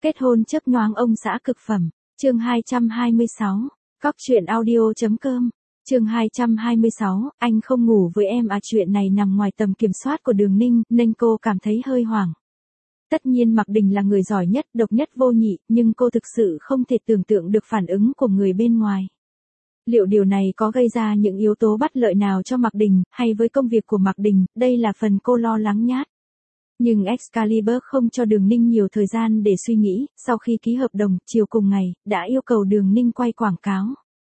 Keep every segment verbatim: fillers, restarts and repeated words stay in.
Kết hôn chớp nhoáng ông xã cực phẩm, chương hai trăm hai mươi sáu, cóc truyện audio.com, chương hai trăm hai mươi sáu, anh không ngủ với em à, chuyện này nằm ngoài tầm kiểm soát của Đường Ninh, nên cô cảm thấy hơi hoảng. Tất nhiên Mạc Đình là người giỏi nhất, độc nhất vô nhị, nhưng cô thực sự không thể tưởng tượng được phản ứng của người bên ngoài. Liệu điều này có gây ra những yếu tố bất lợi nào cho Mạc Đình, hay với công việc của Mạc Đình, đây là phần cô lo lắng nhát. Nhưng Excalibur không cho Đường Ninh nhiều thời gian để suy nghĩ, sau khi ký hợp đồng, chiều cùng ngày, đã yêu cầu Đường Ninh quay quảng cáo.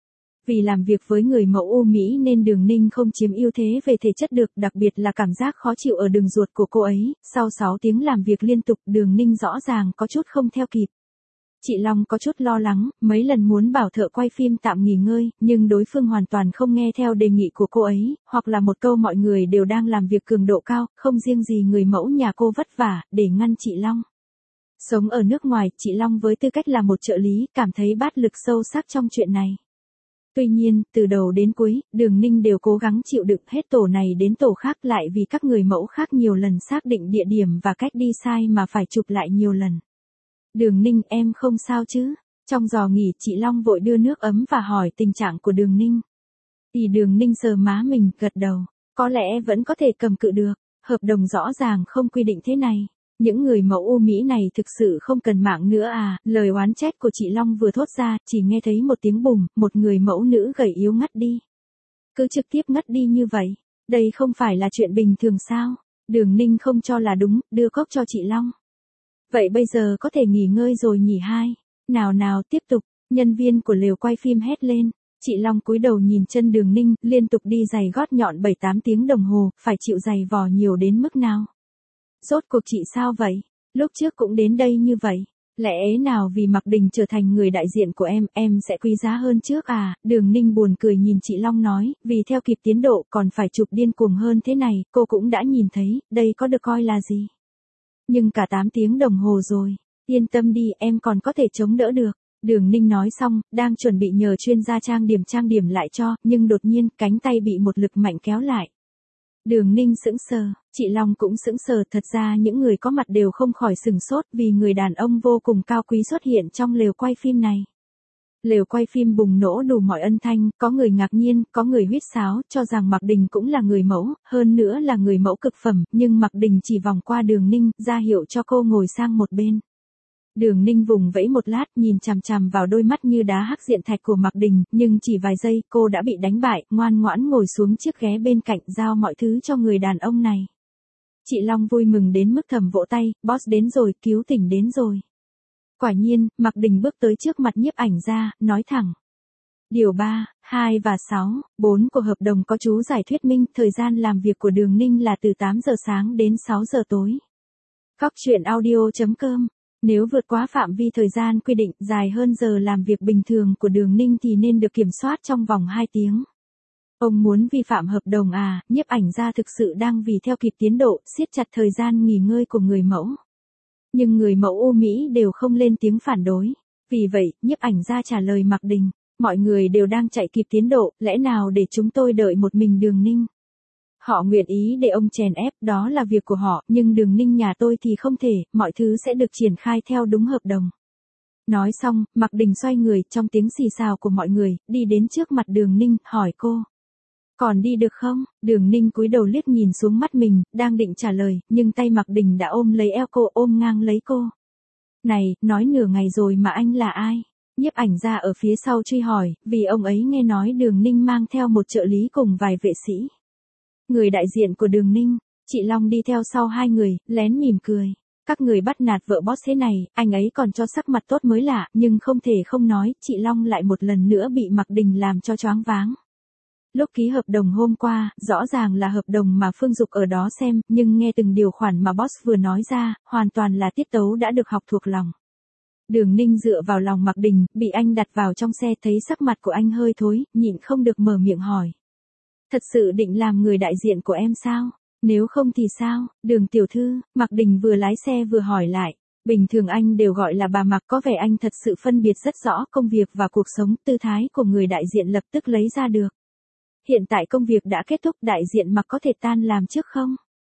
Vì làm việc với người mẫu Âu Mỹ nên Đường Ninh không chiếm ưu thế về thể chất được, đặc biệt là cảm giác khó chịu ở đường ruột của cô ấy, sau sáu tiếng làm việc liên tục Đường Ninh rõ ràng có chút không theo kịp. Chị Long có chút lo lắng, mấy lần muốn bảo thợ quay phim tạm nghỉ ngơi, nhưng đối phương hoàn toàn không nghe theo đề nghị của cô ấy, hoặc là một câu mọi người đều đang làm việc cường độ cao, không riêng gì người mẫu nhà cô vất vả, để ngăn chị Long. Sống ở nước ngoài, chị Long với tư cách là một trợ lý, cảm thấy bát lực sâu sắc trong chuyện này. Tuy nhiên, từ đầu đến cuối, Đường Ninh đều cố gắng chịu đựng hết tổ này đến tổ khác lại vì các người mẫu khác nhiều lần xác định địa điểm và cách đi sai mà phải chụp lại nhiều lần. Đường Ninh, em không sao chứ? Trong giờ nghỉ chị Long vội đưa nước ấm và hỏi tình trạng của Đường Ninh. Thì Đường Ninh sờ má mình, gật đầu. Có lẽ vẫn có thể cầm cự được. Hợp đồng rõ ràng không quy định thế này. Những người mẫu Âu Mỹ này thực sự không cần mạng nữa à? Lời oán trách của chị Long vừa thốt ra, chỉ nghe thấy một tiếng bùm, một người mẫu nữ gầy yếu ngất đi. Cứ trực tiếp ngất đi như vậy. Đây không phải là chuyện bình thường sao? Đường Ninh không cho là đúng, đưa cốc cho chị Long. Vậy bây giờ có thể nghỉ ngơi rồi nhỉ hai? Nào nào tiếp tục, nhân viên của lều quay phim hét lên. Chị Long cúi đầu nhìn chân Đường Ninh, liên tục đi giày gót nhọn bảy tám tiếng đồng hồ, phải chịu giày vò nhiều đến mức nào? Rốt cuộc chị sao vậy? Lúc trước cũng đến đây như vậy. Lẽ nào vì Mạc Đình trở thành người đại diện của em, em sẽ quý giá hơn trước à? Đường Ninh buồn cười nhìn chị Long nói, vì theo kịp tiến độ còn phải chụp điên cuồng hơn thế này, cô cũng đã nhìn thấy, đây có được coi là gì? Nhưng cả tám tiếng đồng hồ rồi, yên tâm đi, em còn có thể chống đỡ được. Đường Ninh nói xong, đang chuẩn bị nhờ chuyên gia trang điểm trang điểm lại cho, nhưng đột nhiên, cánh tay bị một lực mạnh kéo lại. Đường Ninh sững sờ, chị Long cũng sững sờ, thật ra những người có mặt đều không khỏi sừng sốt vì người đàn ông vô cùng cao quý xuất hiện trong lều quay phim này. Lều quay phim bùng nổ đủ mọi âm thanh, có người ngạc nhiên, có người huýt sáo, cho rằng Mạc Đình cũng là người mẫu, hơn nữa là người mẫu cực phẩm, nhưng Mạc Đình chỉ vòng qua Đường Ninh, ra hiệu cho cô ngồi sang một bên. Đường Ninh vùng vẫy một lát, nhìn chằm chằm vào đôi mắt như đá hắc diện thạch của Mạc Đình, nhưng chỉ vài giây, cô đã bị đánh bại, ngoan ngoãn ngồi xuống chiếc ghế bên cạnh, giao mọi thứ cho người đàn ông này. Chị Long vui mừng đến mức thầm vỗ tay, boss đến rồi, cứu tỉnh đến rồi. Quả nhiên, Mạc Đình bước tới trước mặt nhiếp ảnh gia, nói thẳng. Điều ba, hai và sáu, bốn của hợp đồng có chú giải thuyết minh, thời gian làm việc của Đường Ninh là từ tám giờ sáng đến sáu giờ tối. Cóc truyện audio.com, nếu vượt quá phạm vi thời gian quy định dài hơn giờ làm việc bình thường của Đường Ninh thì nên được kiểm soát trong vòng hai tiếng. Ông muốn vi phạm hợp đồng à? Nhiếp ảnh gia thực sự đang vì theo kịp tiến độ, siết chặt thời gian nghỉ ngơi của người mẫu. Nhưng người mẫu Âu Mỹ đều không lên tiếng phản đối. Vì vậy, nhiếp ảnh gia trả lời Mạc Đình, mọi người đều đang chạy kịp tiến độ, lẽ nào để chúng tôi đợi một mình Đường Ninh? Họ nguyện ý để ông chèn ép, đó là việc của họ, nhưng Đường Ninh nhà tôi thì không thể, mọi thứ sẽ được triển khai theo đúng hợp đồng. Nói xong, Mạc Đình xoay người, trong tiếng xì xào của mọi người, đi đến trước mặt Đường Ninh, hỏi cô. Còn đi được không? Đường Ninh cúi đầu liếc nhìn xuống mắt mình, đang định trả lời, nhưng tay Mạc Đình đã ôm lấy eo cô, ôm ngang lấy cô. Này, nói nửa ngày rồi mà anh là ai? Nhiếp ảnh gia ở phía sau truy hỏi, vì ông ấy nghe nói Đường Ninh mang theo một trợ lý cùng vài vệ sĩ. Người đại diện của Đường Ninh, chị Long đi theo sau hai người, lén mỉm cười. Các người bắt nạt vợ boss thế này, anh ấy còn cho sắc mặt tốt mới lạ, nhưng không thể không nói, chị Long lại một lần nữa bị Mạc Đình làm cho choáng váng. Lúc ký hợp đồng hôm qua, rõ ràng là hợp đồng mà Phương Dục ở đó xem, nhưng nghe từng điều khoản mà boss vừa nói ra, hoàn toàn là tiết tấu đã được học thuộc lòng. Đường Ninh dựa vào lòng Mạc Đình, bị anh đặt vào trong xe, thấy sắc mặt của anh hơi thối, nhịn không được mở miệng hỏi. Thật sự định làm người đại diện của em sao? Nếu không thì sao? Đường tiểu thư, Mạc Đình vừa lái xe vừa hỏi lại. Bình thường anh đều gọi là bà Mạc, có vẻ anh thật sự phân biệt rất rõ công việc và cuộc sống, tư thái của người đại diện lập tức lấy ra được. Hiện tại công việc đã kết thúc, đại diện Mạc có thể tan làm trước không?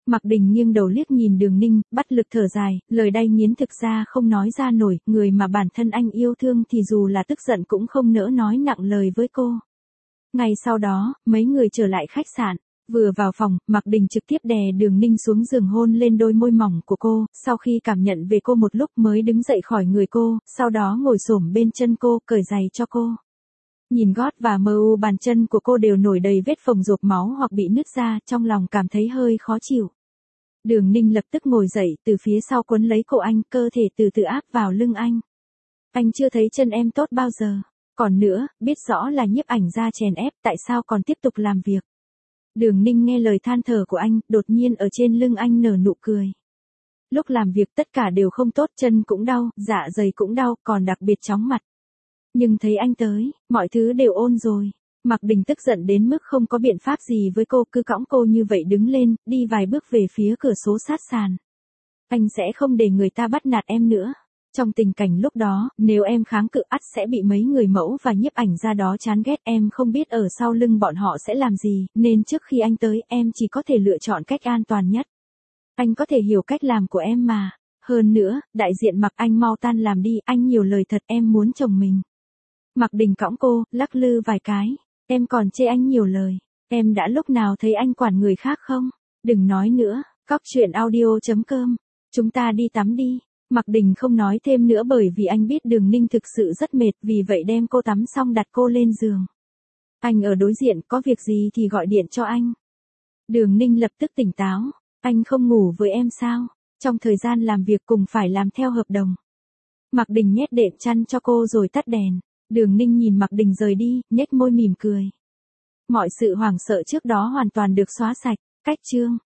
Mạc Đình nghiêng đầu liếc nhìn Đường Ninh, bắt lực thở dài, lời đay nghiến thực ra không nói ra nổi, người mà bản thân anh yêu thương thì dù là tức giận cũng không nỡ nói nặng lời với cô. Ngày sau đó, mấy người trở lại khách sạn. Vừa vào phòng, Mạc Đình trực tiếp đè Đường Ninh xuống giường hôn lên đôi môi mỏng của cô, sau khi cảm nhận về cô một lúc mới đứng dậy khỏi người cô, sau đó ngồi xổm bên chân cô, cởi giày cho cô. Nhìn gót và mờ u bàn chân của cô đều nổi đầy vết phồng rộp máu hoặc bị nứt ra, trong lòng cảm thấy hơi khó chịu. Đường Ninh lập tức ngồi dậy, từ phía sau quấn lấy cổ anh, cơ thể từ từ áp vào lưng anh. Anh chưa thấy chân em tốt bao giờ. Còn nữa, biết rõ là nhiếp ảnh ra chèn ép, tại sao còn tiếp tục làm việc. Đường Ninh nghe lời than thở của anh, đột nhiên ở trên lưng anh nở nụ cười. Lúc làm việc tất cả đều không tốt, chân cũng đau, dạ dày cũng đau, còn đặc biệt chóng mặt. Nhưng thấy anh tới, mọi thứ đều ôn rồi. Mạc Đình tức giận đến mức không có biện pháp gì với cô, cứ cõng cô như vậy đứng lên, đi vài bước về phía cửa số sát sàn. Anh sẽ không để người ta bắt nạt em nữa. Trong tình cảnh lúc đó, nếu em kháng cự ắt sẽ bị mấy người mẫu và nhiếp ảnh ra đó chán ghét, em không biết ở sau lưng bọn họ sẽ làm gì, nên trước khi anh tới em chỉ có thể lựa chọn cách an toàn nhất. Anh có thể hiểu cách làm của em mà. Hơn nữa, đại diện Mạc, anh mau tan làm đi, anh nhiều lời thật, em muốn chồng mình. Mạc Đình cõng cô, lắc lư vài cái. Em còn chê anh nhiều lời. Em đã lúc nào thấy anh quản người khác không? Đừng nói nữa. Cóc truyện audio chấm com. Chúng ta đi tắm đi. Mạc Đình không nói thêm nữa bởi vì anh biết Đường Ninh thực sự rất mệt, vì vậy đem cô tắm xong đặt cô lên giường. Anh ở đối diện, có việc gì thì gọi điện cho anh. Đường Ninh lập tức tỉnh táo. Anh không ngủ với em sao? Trong thời gian làm việc cùng phải làm theo hợp đồng. Mạc Đình nhét đệm chăn cho cô rồi tắt đèn. Đường Ninh nhìn Mạc Đình rời đi, nhếch môi mỉm cười. Mọi sự hoảng sợ trước đó hoàn toàn được xóa sạch. Cách chương